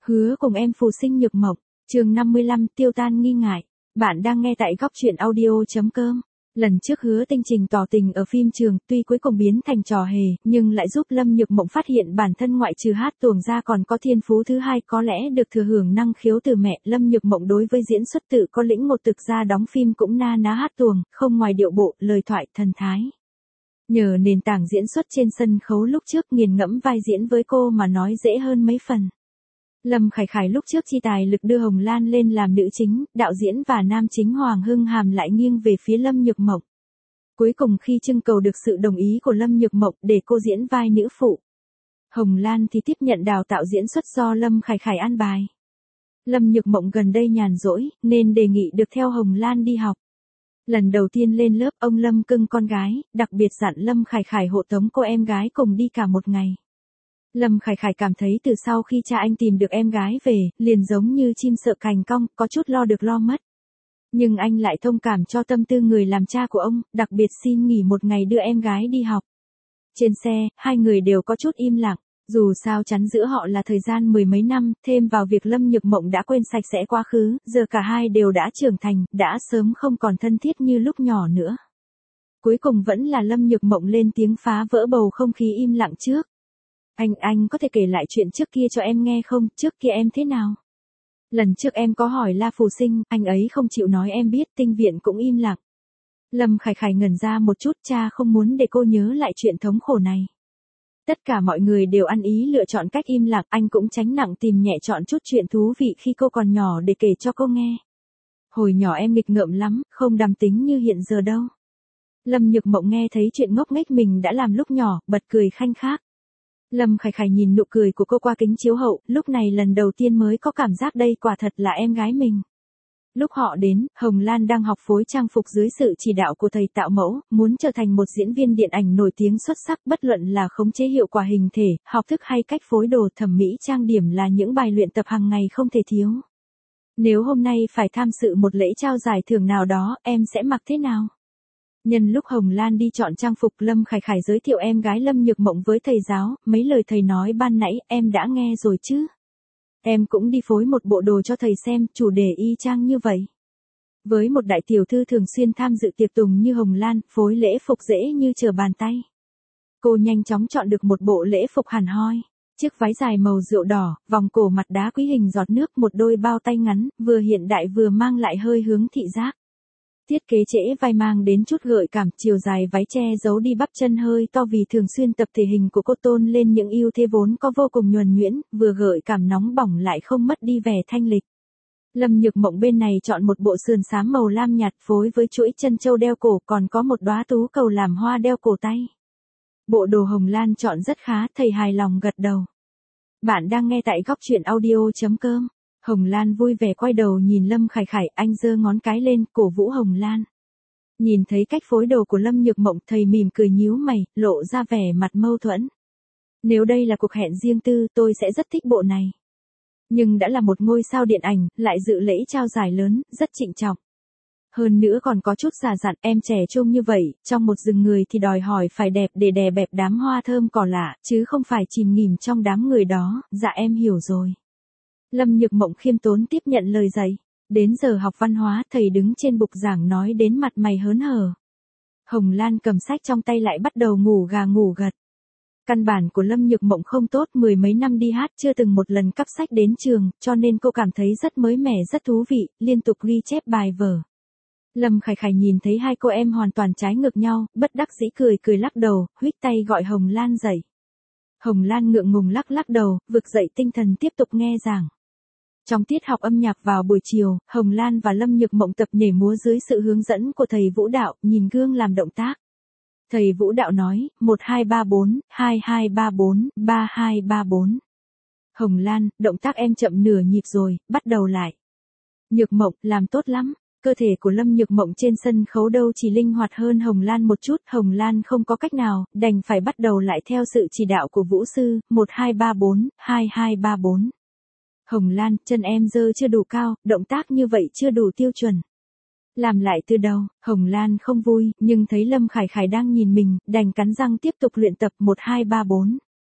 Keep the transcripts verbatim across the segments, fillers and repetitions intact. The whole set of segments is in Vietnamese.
Hứa cùng em phù sinh nhược mộng, chương năm mươi lăm tiêu tan nghi ngại. Bạn đang nghe tại góc truyện audio.com. Lần trước Hứa Tinh Trình tỏ tình ở phim trường, tuy cuối cùng biến thành trò hề, nhưng lại giúp Lâm Nhược Mộng phát hiện bản thân ngoại trừ hát tuồng ra còn có thiên phú thứ hai, có lẽ được thừa hưởng năng khiếu từ mẹ. Lâm Nhược Mộng đối với diễn xuất tự có lĩnh một, thực ra đóng phim cũng na ná hát tuồng, không ngoài điệu bộ, lời thoại, thần thái. Nhờ nền tảng diễn xuất trên sân khấu lúc trước, nghiền ngẫm vai diễn với cô mà nói dễ hơn mấy phần. Lâm Khải Khải lúc trước chi tài lực đưa Hồng Lan lên làm nữ chính, đạo diễn và nam chính Hoàng Hưng Hàm lại nghiêng về phía Lâm Nhược Mộng. Cuối cùng khi trưng cầu được sự đồng ý của Lâm Nhược Mộng để cô diễn vai nữ phụ, Hồng Lan thì tiếp nhận đào tạo diễn xuất do Lâm Khải Khải an bài. Lâm Nhược Mộng gần đây nhàn rỗi, nên đề nghị được theo Hồng Lan đi học. Lần đầu tiên lên lớp, ông Lâm cưng con gái, đặc biệt dặn Lâm Khải Khải hộ tống cô em gái cùng đi cả một ngày. Lâm Khải Khải cảm thấy từ sau khi cha anh tìm được em gái về, liền giống như chim sợ cành cong, có chút lo được lo mất. Nhưng anh lại thông cảm cho tâm tư người làm cha của ông, đặc biệt xin nghỉ một ngày đưa em gái đi học. Trên xe, hai người đều có chút im lặng, dù sao chắn giữa họ là thời gian mười mấy năm, thêm vào việc Lâm Nhược Mộng đã quên sạch sẽ quá khứ, giờ cả hai đều đã trưởng thành, đã sớm không còn thân thiết như lúc nhỏ nữa. Cuối cùng vẫn là Lâm Nhược Mộng lên tiếng phá vỡ bầu không khí im lặng trước. Anh, anh có thể kể lại chuyện trước kia cho em nghe không, trước kia em thế nào? Lần trước em có hỏi La Phù Sinh, anh ấy không chịu nói em biết, Tinh Viện cũng im lặng. Lâm Khải Khải ngẩn ra một chút, cha không muốn để cô nhớ lại chuyện thống khổ này. Tất cả mọi người đều ăn ý lựa chọn cách im lặng, anh cũng tránh nặng tìm nhẹ chọn chút chuyện thú vị khi cô còn nhỏ để kể cho cô nghe. Hồi nhỏ em nghịch ngợm lắm, không đàm tính như hiện giờ đâu. Lâm Nhược Mộng nghe thấy chuyện ngốc nghếch mình đã làm lúc nhỏ, bật cười khanh khách. Lâm Khải Khải nhìn nụ cười của cô qua kính chiếu hậu, lúc này lần đầu tiên mới có cảm giác đây quả thật là em gái mình. Lúc họ đến, Hồng Lan đang học phối trang phục dưới sự chỉ đạo của thầy tạo mẫu, muốn trở thành một diễn viên điện ảnh nổi tiếng xuất sắc, bất luận là khống chế hiệu quả hình thể, học thức hay cách phối đồ, thẩm mỹ trang điểm là những bài luyện tập hàng ngày không thể thiếu. Nếu hôm nay phải tham dự một lễ trao giải thưởng nào đó, em sẽ mặc thế nào? Nhân lúc Hồng Lan đi chọn trang phục, Lâm Khải Khải giới thiệu em gái Lâm Nhược Mộng với thầy giáo, mấy lời thầy nói ban nãy, em đã nghe rồi chứ? Em cũng đi phối một bộ đồ cho thầy xem, chủ đề y chang như vậy. Với một đại tiểu thư thường xuyên tham dự tiệc tùng như Hồng Lan, phối lễ phục dễ như trở bàn tay. Cô nhanh chóng chọn được một bộ lễ phục hẳn hoi. Chiếc váy dài màu rượu đỏ, vòng cổ mặt đá quý hình giọt nước, một đôi bao tay ngắn, vừa hiện đại vừa mang lại hơi hướng thị giác. Thiết kế trễ vai mang đến chút gợi cảm, chiều dài váy che giấu đi bắp chân hơi to vì thường xuyên tập thể hình của cô, tôn lên những ưu thế vốn có vô cùng nhuần nhuyễn, vừa gợi cảm nóng bỏng lại không mất đi vẻ thanh lịch. Lâm Nhược Mộng bên này chọn một bộ sườn xám màu lam nhạt phối với chuỗi chân châu đeo cổ, còn có một đóa tú cầu làm hoa đeo cổ tay. Bộ đồ Hồng Lan chọn rất khá, thầy hài lòng gật đầu. Bạn đang nghe tại góc truyện audio.com. Hồng Lan vui vẻ quay đầu nhìn Lâm Khải Khải, anh giơ ngón cái lên, cổ vũ Hồng Lan. Nhìn thấy cách phối đồ của Lâm Nhược Mộng, thầy mỉm cười nhíu mày, lộ ra vẻ mặt mâu thuẫn. Nếu đây là cuộc hẹn riêng tư, tôi sẽ rất thích bộ này. Nhưng đã là một ngôi sao điện ảnh, lại dự lễ trao giải lớn, rất trịnh trọng. Hơn nữa còn có chút già dặn, em trẻ trông như vậy, trong một rừng người thì đòi hỏi phải đẹp để đè bẹp đám hoa thơm cỏ lạ, chứ không phải chìm nghỉm trong đám người đó, dạ em hiểu rồi. Lâm Nhược Mộng khiêm tốn tiếp nhận lời dạy. Đến giờ học văn hóa, thầy đứng trên bục giảng nói đến mặt mày hớn hở. Hồng Lan cầm sách trong tay lại bắt đầu ngủ gà ngủ gật. Căn bản của Lâm Nhược Mộng không tốt, mười mấy năm đi hát chưa từng một lần cắp sách đến trường, cho nên cô cảm thấy rất mới mẻ, rất thú vị, liên tục ghi chép bài vở. Lâm Khải Khải nhìn thấy hai cô em hoàn toàn trái ngược nhau, bất đắc dĩ cười cười lắc đầu, huých tay gọi Hồng Lan dậy. Hồng Lan ngượng ngùng lắc lắc đầu, vực dậy tinh thần tiếp tục nghe giảng. Trong tiết học âm nhạc vào buổi chiều, Hồng Lan và Lâm Nhược Mộng tập nhảy múa dưới sự hướng dẫn của thầy vũ đạo, nhìn gương làm động tác. Thầy vũ đạo nói, một hai ba bốn, hai hai ba bốn, ba hai ba bốn. Hồng Lan, động tác em chậm nửa nhịp rồi, bắt đầu lại. Nhược Mộng, làm tốt lắm. Cơ thể của Lâm Nhược Mộng trên sân khấu đâu chỉ linh hoạt hơn Hồng Lan một chút, Hồng Lan không có cách nào, đành phải bắt đầu lại theo sự chỉ đạo của vũ sư, một hai ba bốn, hai hai ba bốn. Hồng Lan, chân em giơ chưa đủ cao, động tác như vậy chưa đủ tiêu chuẩn. Làm lại từ đầu, Hồng Lan không vui, nhưng thấy Lâm Khải Khải đang nhìn mình, đành cắn răng tiếp tục luyện tập một hai ba bốn.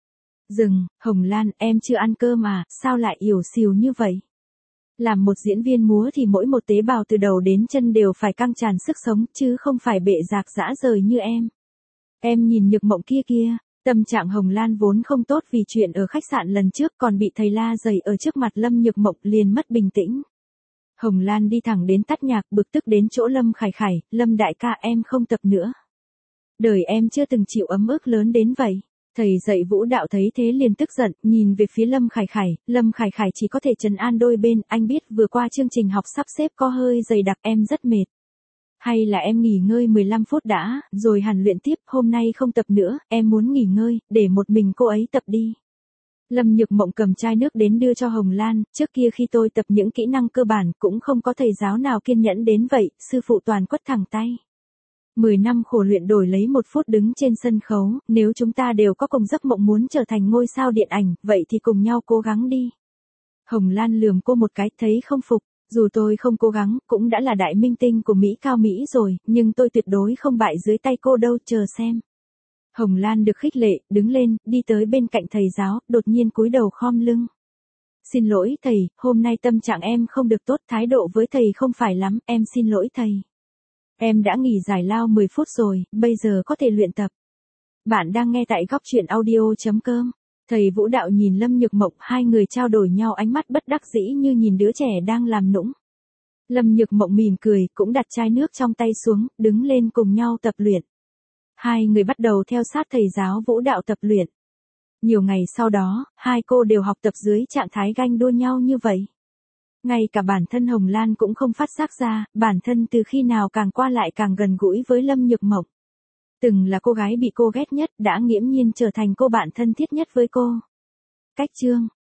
Dừng, Hồng Lan, em chưa ăn cơm à, sao lại ỉu xìu như vậy? Làm một diễn viên múa thì mỗi một tế bào từ đầu đến chân đều phải căng tràn sức sống, chứ không phải bệ rạc rã rời như em. Em nhìn Nhược Mộng kia kia, tâm trạng Hồng Lan vốn không tốt vì chuyện ở khách sạn lần trước còn bị thầy la giày ở trước mặt Lâm Nhược Mộng liền mất bình tĩnh. Hồng Lan đi thẳng đến tắt nhạc bực tức đến chỗ Lâm Khải Khải, Lâm đại ca em không tập nữa. Đời em chưa từng chịu ấm ức lớn đến vậy. Thầy dạy vũ đạo thấy thế liền tức giận, nhìn về phía Lâm Khải Khải, Lâm Khải Khải chỉ có thể trấn an đôi bên, anh biết vừa qua chương trình học sắp xếp có hơi dày đặc em rất mệt. Hay là em nghỉ ngơi mười lăm phút đã, rồi hẳn luyện tiếp, hôm nay không tập nữa, em muốn nghỉ ngơi, để một mình cô ấy tập đi. Lâm Nhược Mộng cầm chai nước đến đưa cho Hồng Lan, trước kia khi tôi tập những kỹ năng cơ bản cũng không có thầy giáo nào kiên nhẫn đến vậy, sư phụ toàn quất thẳng tay. Mười năm khổ luyện đổi lấy một phút đứng trên sân khấu, nếu chúng ta đều có cùng giấc mộng muốn trở thành ngôi sao điện ảnh, vậy thì cùng nhau cố gắng đi. Hồng Lan lườm cô một cái, thấy không phục, dù tôi không cố gắng, cũng đã là đại minh tinh của Mỹ cao Mỹ rồi, nhưng tôi tuyệt đối không bại dưới tay cô đâu, chờ xem. Hồng Lan được khích lệ, đứng lên, đi tới bên cạnh thầy giáo, đột nhiên cúi đầu khom lưng. Xin lỗi thầy, hôm nay tâm trạng em không được tốt, thái độ với thầy không phải lắm, em xin lỗi thầy. Em đã nghỉ giải lao mười phút rồi, bây giờ có thể luyện tập. Bạn đang nghe tại góc truyện audio chấm com. Thầy vũ đạo nhìn Lâm Nhược Mộng, hai người trao đổi nhau ánh mắt bất đắc dĩ như nhìn đứa trẻ đang làm nũng. Lâm Nhược Mộng mỉm cười, cũng đặt chai nước trong tay xuống, đứng lên cùng nhau tập luyện. Hai người bắt đầu theo sát thầy giáo vũ đạo tập luyện. Nhiều ngày sau đó, hai cô đều học tập dưới trạng thái ganh đua nhau như vậy. Ngay cả bản thân Hồng Lan cũng không phát giác ra, bản thân từ khi nào càng qua lại càng gần gũi với Lâm Nhược Mộng. Từng là cô gái bị cô ghét nhất, đã nghiễm nhiên trở thành cô bạn thân thiết nhất với cô. Cách chương